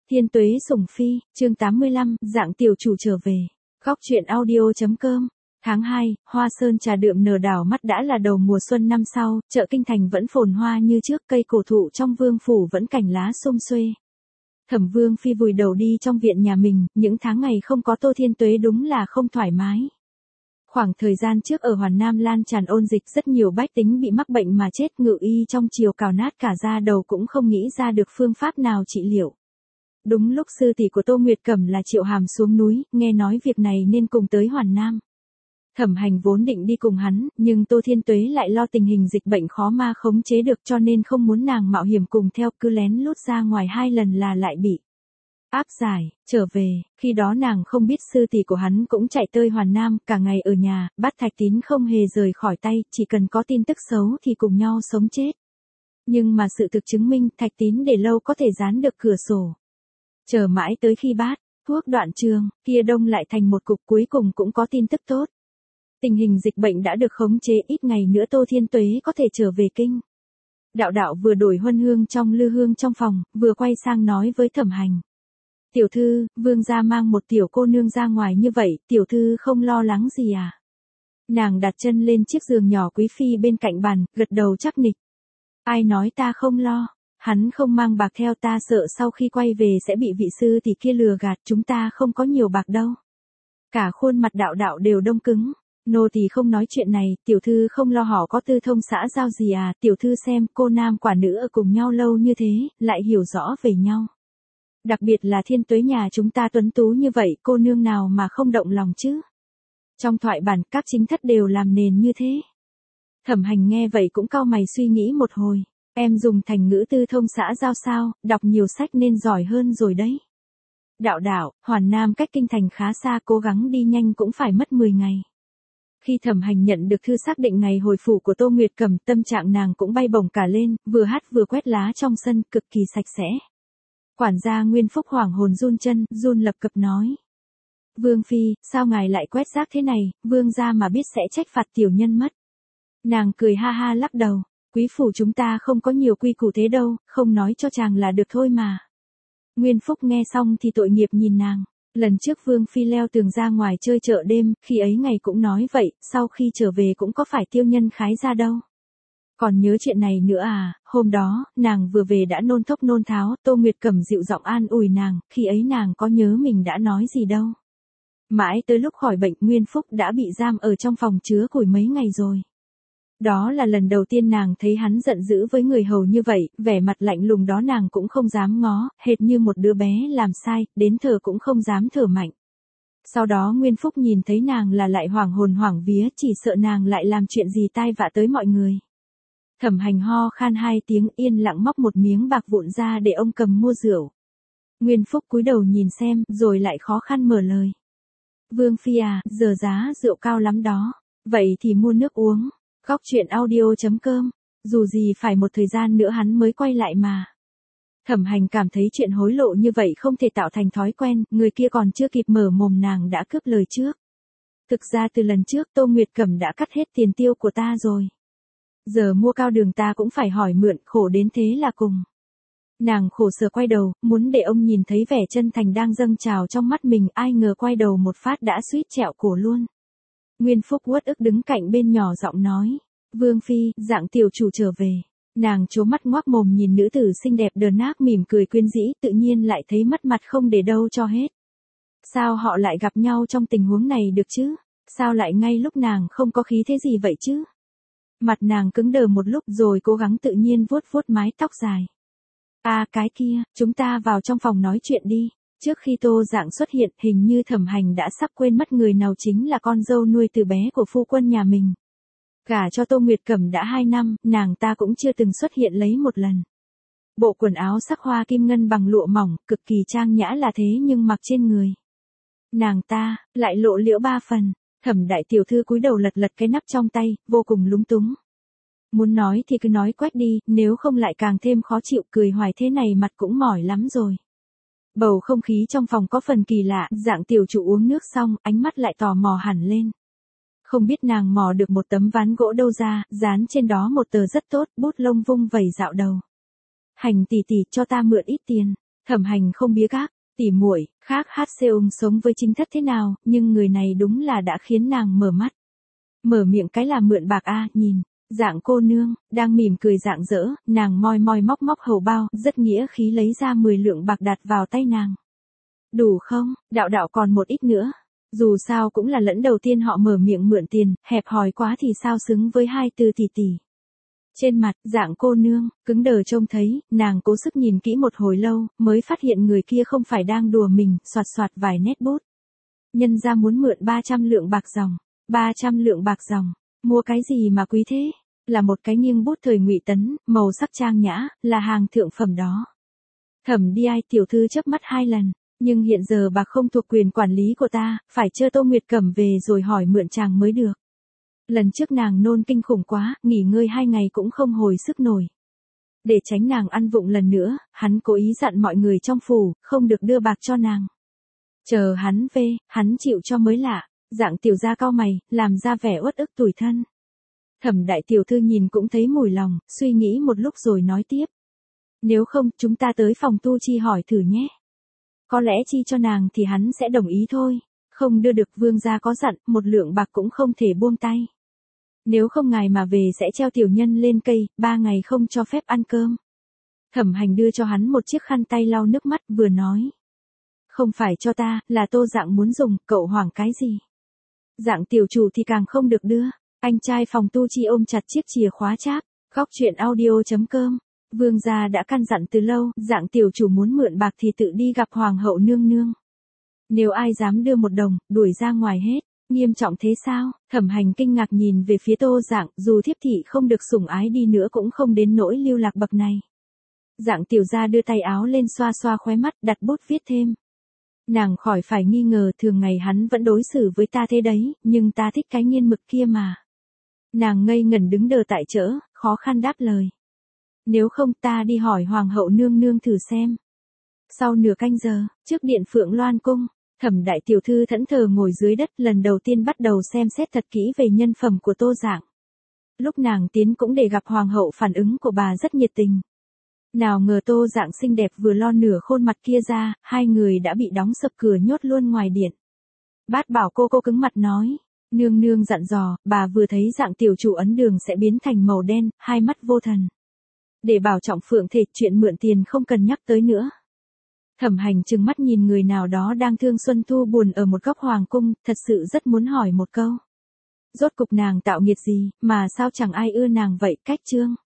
Thiên Tuế Sủng Phi, chương 85, dạng tiểu chủ trở về. Góc truyện audio.com. Tháng 2, hoa sơn trà đượm nở đảo mắt đã là đầu mùa xuân năm sau, chợ Kinh Thành vẫn phồn hoa như trước, cây cổ thụ trong vương phủ vẫn cành lá xum xuê. Thẩm Vương Phi vùi đầu đi trong viện nhà mình, những tháng ngày không có Tô Thiên Tuế đúng là không thoải mái. Khoảng thời gian trước ở Hoàn Nam lan tràn ôn dịch, rất nhiều bách tính bị mắc bệnh mà chết, ngự y trong triều cào nát cả da đầu cũng không nghĩ ra được phương pháp nào trị liệu. Đúng lúc sư tỷ của Tô Nguyệt Cẩm là Triệu Hàm xuống núi, nghe nói việc này nên cùng tới Hoàn Nam. Thẩm Hành vốn định đi cùng hắn, nhưng Tô Thiên Tuế lại lo tình hình dịch bệnh khó mà khống chế được, cho nên không muốn nàng mạo hiểm cùng theo, cứ lén lút ra ngoài 2 lần là lại bị áp giải, trở về. Khi đó nàng không biết sư tỷ của hắn cũng chạy tới Hoàn Nam, cả ngày ở nhà, bắt Thạch Tín không hề rời khỏi tay, chỉ cần có tin tức xấu thì cùng nhau sống chết. Nhưng mà sự thực chứng minh Thạch Tín để lâu có thể dán được cửa sổ. Chờ mãi tới khi bát thuốc đoạn trường kia đông lại thành một cục, cuối cùng cũng có tin tức tốt. Tình hình dịch bệnh đã được khống chế, ít ngày nữa Tô Thiên Tuế có thể trở về kinh. Đạo đạo vừa đổi huân hương trong lư hương trong phòng, vừa quay sang nói với Thẩm Hành. Tiểu thư, vương gia mang một tiểu cô nương ra ngoài như vậy, tiểu thư không lo lắng gì à? Nàng đặt chân lên chiếc giường nhỏ quý phi bên cạnh bàn, gật đầu chắc nịch. Ai nói ta không lo? Hắn không mang bạc theo, ta sợ sau khi quay về sẽ bị vị sư tỷ kia lừa gạt, chúng ta không có nhiều bạc đâu. Cả khuôn mặt đạo đạo đều đông cứng. Nô tỳ không nói chuyện này, tiểu thư không lo họ có tư thông xã giao gì à? Tiểu thư xem, cô nam quả nữ ở cùng nhau lâu như thế, lại hiểu rõ về nhau. Đặc biệt là Thiên Tuế nhà chúng ta tuấn tú như vậy, cô nương nào mà không động lòng chứ? Trong thoại bản, các chính thất đều làm nền như thế. Thẩm Hành nghe vậy cũng cau mày suy nghĩ một hồi. Em dùng thành ngữ tư thông xã giao sao, đọc nhiều sách nên giỏi hơn rồi đấy. Đạo đạo, Hoàn Nam cách kinh thành khá xa, cố gắng đi nhanh cũng phải mất 10 ngày. Khi Thẩm Hành nhận được thư xác định ngày hồi phủ của Tô Nguyệt Cẩm, tâm trạng nàng cũng bay bổng cả lên, vừa hát vừa quét lá trong sân, cực kỳ sạch sẽ. Quản gia Nguyên Phúc hoảng hồn run chân, run lập cập nói. Vương Phi, sao ngài lại quét rác thế này, vương gia mà biết sẽ trách phạt tiểu nhân mất. Nàng cười ha ha lắc đầu. Quý phủ chúng ta không có nhiều quy củ thế đâu, không nói cho chàng là được thôi mà. Nguyên Phúc nghe xong thì tội nghiệp nhìn nàng. Lần trước Vương Phi leo tường ra ngoài chơi chợ đêm, khi ấy ngày cũng nói vậy, sau khi trở về cũng có phải tiêu nhân khái ra đâu. Còn nhớ chuyện này nữa à? Hôm đó, nàng vừa về đã nôn thốc nôn tháo, Tô Nguyệt Cẩm dịu giọng an ủi nàng, khi ấy nàng có nhớ mình đã nói gì đâu. Mãi tới lúc khỏi bệnh, Nguyên Phúc đã bị giam ở trong phòng chứa củi mấy ngày rồi. Đó là lần đầu tiên nàng thấy hắn giận dữ với người hầu như vậy, vẻ mặt lạnh lùng đó nàng cũng không dám ngó, hệt như một đứa bé làm sai, đến thở cũng không dám thở mạnh. Sau đó Nguyên Phúc nhìn thấy nàng là lại hoảng hồn hoảng vía, chỉ sợ nàng lại làm chuyện gì tai vạ tới mọi người. Thẩm Hành ho khan 2 tiếng, yên lặng móc một miếng bạc vụn ra để ông cầm mua rượu. Nguyên Phúc cúi đầu nhìn xem, rồi lại khó khăn mở lời. Vương Phi à, giờ giá rượu cao lắm đó, vậy thì mua nước uống. Góc truyện audio.com. Dù gì phải một thời gian nữa hắn mới quay lại mà. Thẩm Hành cảm thấy chuyện hối lộ như vậy không thể tạo thành thói quen, người kia còn chưa kịp mở mồm nàng đã cướp lời trước. Thực ra từ lần trước Tô Nguyệt Cẩm đã cắt hết tiền tiêu của ta rồi. Giờ mua cao đường ta cũng phải hỏi mượn, khổ đến thế là cùng. Nàng khổ sở quay đầu, muốn để ông nhìn thấy vẻ chân thành đang dâng trào trong mắt mình, ai ngờ quay đầu một phát đã suýt trẹo cổ luôn. Nguyên Phúc uất ức đứng cạnh bên nhỏ giọng nói. Vương Phi, dạng tiểu chủ trở về. Nàng trố mắt ngoác mồm nhìn nữ tử xinh đẹp đờn ác mỉm cười quyến rũ, tự nhiên lại thấy mất mặt không để đâu cho hết. Sao họ lại gặp nhau trong tình huống này được chứ? Sao lại ngay lúc nàng không có khí thế gì vậy chứ? Mặt nàng cứng đờ một lúc rồi cố gắng tự nhiên vuốt vuốt mái tóc dài. À cái kia, chúng ta vào trong phòng nói chuyện đi. Trước khi Tô Dạng xuất hiện, hình như Thẩm Hành đã sắp quên mất người nào chính là con dâu nuôi từ bé của phu quân nhà mình. Gả cho Tô Nguyệt Cẩm đã 2 năm, nàng ta cũng chưa từng xuất hiện lấy một lần. Bộ quần áo sắc hoa kim ngân bằng lụa mỏng, cực kỳ trang nhã là thế nhưng mặc trên người nàng ta, lại lộ liễu 3 phần. Thẩm đại tiểu thư cúi đầu lật lật cái nắp trong tay, vô cùng lúng túng. Muốn nói thì cứ nói quách đi, nếu không lại càng thêm khó chịu, cười hoài thế này mặt cũng mỏi lắm rồi. Bầu không khí trong phòng có phần kỳ lạ, dạng tiểu chủ uống nước xong, ánh mắt lại tò mò hẳn lên. Không biết nàng mò được một tấm ván gỗ đâu ra, dán trên đó một tờ rất tốt, bút lông vung vẩy dạo đầu. Hành tỷ tỷ cho ta mượn ít tiền. Thẩm Hành không biếc gác, tỉ muội, khác hát Seung sống với chính thất thế nào, nhưng người này đúng là đã khiến nàng mở mắt. Mở miệng cái là mượn bạc a, nhìn. Dạng cô nương, đang mỉm cười rạng rỡ, nàng moi moi móc móc hầu bao, rất nghĩa khí lấy ra 10 lượng bạc đặt vào tay nàng. Đủ không, đạo đạo còn một ít nữa. Dù sao cũng là lẫn đầu tiên họ mở miệng mượn tiền, hẹp hòi quá thì sao xứng với 24 tỷ tỷ. Trên mặt, dạng cô nương, cứng đờ trông thấy, nàng cố sức nhìn kỹ một hồi lâu, mới phát hiện người kia không phải đang đùa mình, soạt soạt vài nét bút. Nhân ra muốn mượn 300 lượng bạc dòng. 300 lượng bạc dòng. Mua cái gì mà quý thế? Là một cái nghiêng bút thời Ngụy Tấn, màu sắc trang nhã, là hàng thượng phẩm đó. Thẩm đi ai tiểu thư chớp mắt 2 lần, nhưng hiện giờ bạc không thuộc quyền quản lý của ta, phải chờ Tô Nguyệt Cẩm về rồi hỏi mượn chàng mới được. Lần trước nàng nôn kinh khủng quá, nghỉ ngơi 2 ngày cũng không hồi sức nổi. Để tránh nàng ăn vụng lần nữa, hắn cố ý dặn mọi người trong phủ, không được đưa bạc cho nàng. Chờ hắn về, hắn chịu cho mới lạ. Dạng tiểu gia cau mày, làm ra vẻ uất ức tủi thân. Thẩm đại tiểu thư nhìn cũng thấy mùi lòng, suy nghĩ một lúc rồi nói tiếp. Nếu không, chúng ta tới phòng tu chi hỏi thử nhé. Có lẽ chi cho nàng thì hắn sẽ đồng ý thôi. Không đưa được, vương gia có dặn, 1 lượng bạc cũng không thể buông tay. Nếu không ngài mà về sẽ treo tiểu nhân lên cây, 3 ngày không cho phép ăn cơm. Thẩm Hành đưa cho hắn một chiếc khăn tay lau nước mắt, vừa nói. Không phải cho ta, là Tô Dạng muốn dùng, cậu hoảng cái gì? Dạng tiểu chủ thì càng không được đưa. Anh trai phòng tu chi ôm chặt chiếc chìa khóa cháp. Góc chuyện audio.com. Vương gia đã căn dặn từ lâu, dạng tiểu chủ muốn mượn bạc thì tự đi gặp hoàng hậu nương nương. Nếu ai dám đưa 1 đồng, đuổi ra ngoài hết. Nghiêm trọng thế sao? Thẩm Hành kinh ngạc nhìn về phía Tô Dạng, dù thiếp thị không được sủng ái đi nữa cũng không đến nỗi lưu lạc bậc này. Dạng tiểu gia đưa tay áo lên xoa xoa khóe mắt, đặt bút viết thêm. Nàng khỏi phải nghi ngờ, thường ngày hắn vẫn đối xử với ta thế đấy, nhưng ta thích cái nghiên mực kia mà. Nàng ngây ngẩn đứng đờ tại chỗ, khó khăn đáp lời. Nếu không ta đi hỏi hoàng hậu nương nương thử xem. Sau nửa canh giờ, trước điện Phượng Loan cung, Thẩm đại tiểu thư thẫn thờ ngồi dưới đất, lần đầu tiên bắt đầu xem xét thật kỹ về nhân phẩm của Tô Dạng. Lúc nàng tiến cũng để gặp hoàng hậu, phản ứng của bà rất nhiệt tình. Nào ngờ Tô Dạng xinh đẹp vừa lo nửa khuôn mặt kia ra, 2 người đã bị đóng sập cửa nhốt luôn ngoài điện. Bát bảo cô cứng mặt nói. Nương nương dặn dò, bà vừa thấy Dạng tiểu chủ ấn đường sẽ biến thành màu đen, 2 mắt vô thần. Để bảo trọng phượng thể, chuyện mượn tiền không cần nhắc tới nữa. Thẩm Hành trừng mắt nhìn người nào đó đang thương Xuân Thu buồn ở một góc hoàng cung, thật sự rất muốn hỏi một câu. Rốt cục nàng tạo nghiệt gì, mà sao chẳng ai ưa nàng vậy? Cách chương.